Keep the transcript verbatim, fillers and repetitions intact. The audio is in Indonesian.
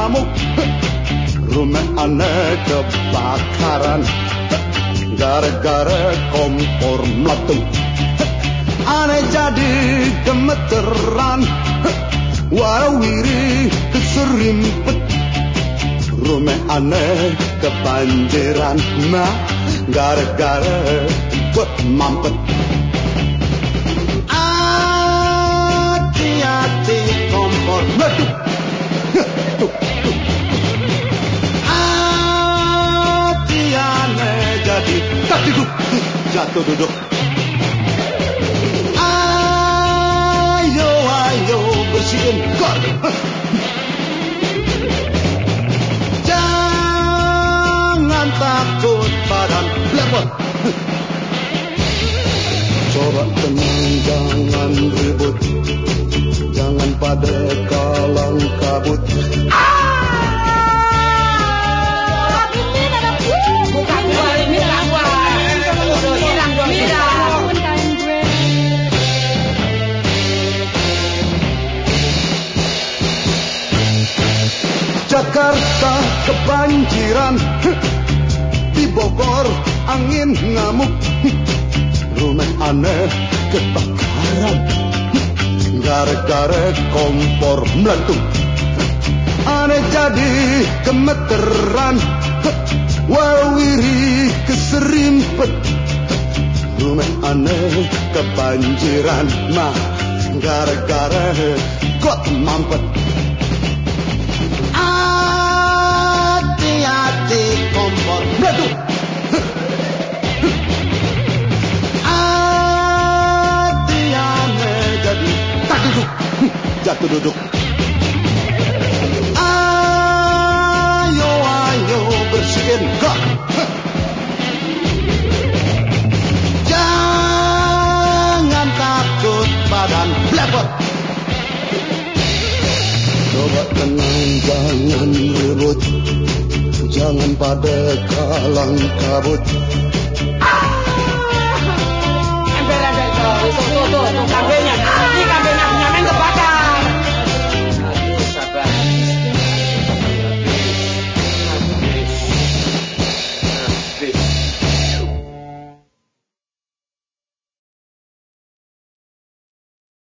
ngamuk, rumah aneh kebakaran, gara-gara kompor meletup. Aneh jadi gemeteran, warawiri keserimpet, rumah aneh kebanjiran, mah gara-gara buat mampet. Hati-hati kompor meletup, hati aneh jadi tak duduk, jatuh duduk. Ayo ayo bersihin kor, jangan takut badan blepot. Coba tenang, jangan ribut, jangan pada kalang kabut. Jakarta kebanjiran, di Bogor angin ngamuk, rumah aneh kebakaran, gara-gara kompor meletup. Aneh jadi gemeteran, warawiri keserimpet, rumah aneh kebanjiran, mah gara-gara got mampet. Hati-hati kompor meletup, hati aneh jadi tak duduk, jatuh duduk. Ayo ayo bersihin got, jangan takut badan blepot. Coba tenang, jangan ribut, jangan pada kalang kabut. Ember-ember tuh, tuh, tuh, tuh, kambingnya.